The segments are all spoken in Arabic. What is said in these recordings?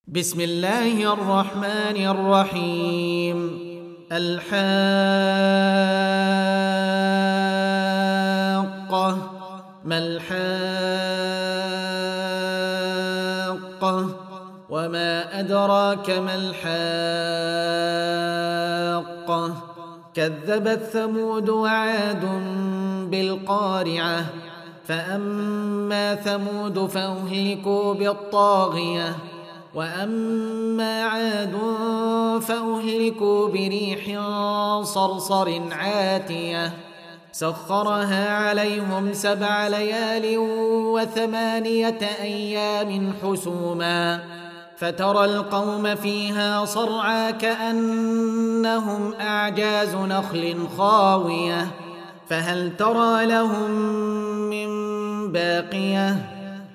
بسم الله الرحمن الرحيم. الحاقة. ما الحاقة؟ وما أدراك ما الحاقة؟ كذبت ثمود وعاد بالقارعة. فأما ثمود فأهلكوا بالطاغية، وأما عاد فأهلكوا بريح صرصر عاتية سخرها عليهم 7 ليال و8 أيام حسوما، فترى القوم فيها صرعى كأنهم أعجاز نخل خاوية، فهل ترى لهم من باقية؟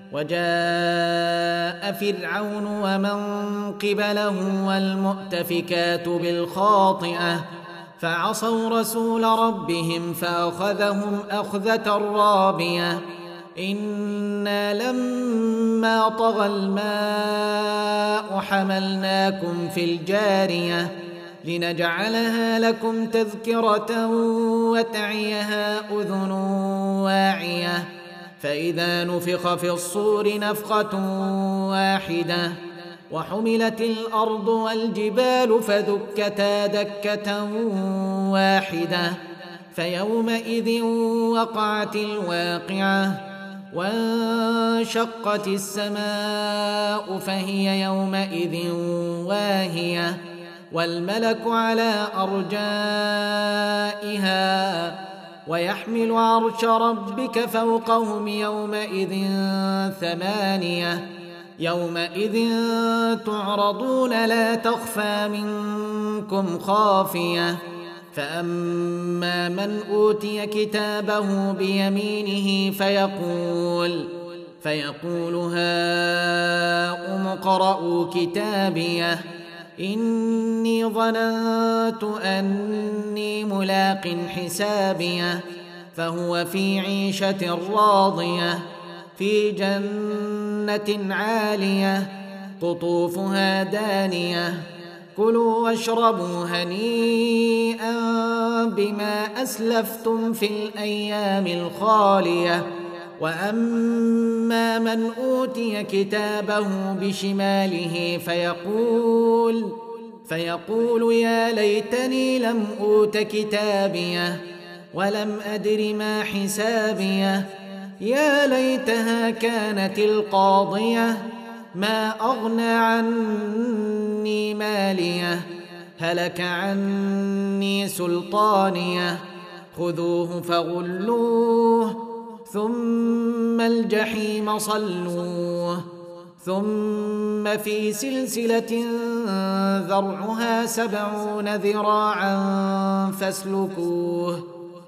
وجاء فرعون ومن قبله والمؤتفكات بالخاطئة فعصوا رسول ربهم فأخذهم أخذة رابية. إنا لما طغى الماء حملناكم في الجارية لنجعلها لكم تذكرة وتعيها أذن واعية. فإذا نفخ في الصور نفخة واحدة وحملت الأرض والجبال فدكتا دكة واحدة فيومئذ وقعت الواقعة وانشقت السماء فهي يومئذ واهية والملك على أرجائها ويحمل عرش ربك فوقهم يومئذ 8. يومئذ تعرضون لا تخفى منكم خافية. فأما من أوتي كتابه بيمينه فيقول هاؤم اقرءوا كتابيه إني ظننت أني ملاق حسابيه فهو في عيشة راضية في جنة عالية قطوفها دانية كلوا واشربوا هنيئا بما أسلفتم في الأيام الخالية. وأما من أوتي كتابه بشماله فيقول يا ليتني لم أوت كتابيه ولم أدر ما حسابيه يا ليتها كانت القاضية ما أغنى عني ماليه هلك عني سلطانيه خذوه فغلوه ثم الجحيم صلوه ثم في سلسلة ذرعها 70 ذراعا فاسلكوه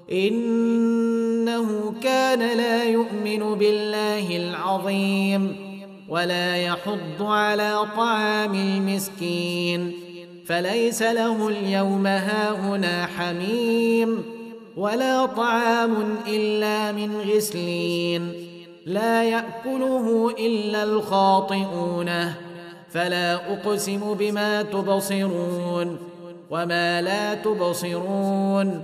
إنه كان لا يؤمن بالله العظيم ولا يحض على طعام المسكين فليس له اليوم هاهنا حميم ولا طعام إلا من غسلين لا يأكله إلا الخاطئون. فلا أقسم بما تبصرون وما لا تبصرون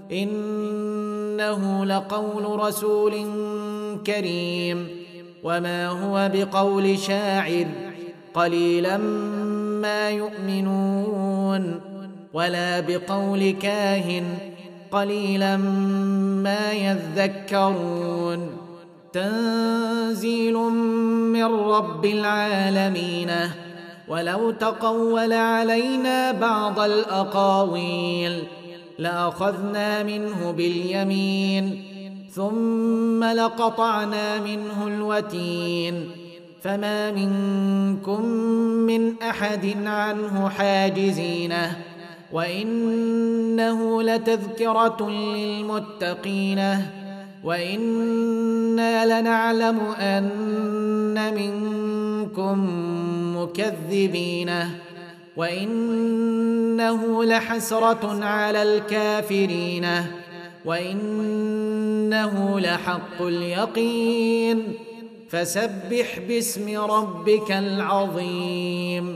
إنه لقول رسول كريم وما هو بقول شاعر قليلا ما يؤمنون ولا بقول كاهن قليلا ما يذكرون. تنزيل من رب العالمين. ولو تقول علينا بعض الأقاويل لأخذنا منه باليمين ثم لقطعنا منه الوتين فما منكم من أحد عنه حاجزين وإنه لتذكرة للمتقين وإنا لنعلم أن منكم مكذبين وإنه لحسرة على الكافرين وإنه لحق اليقين فسبح باسم ربك العظيم.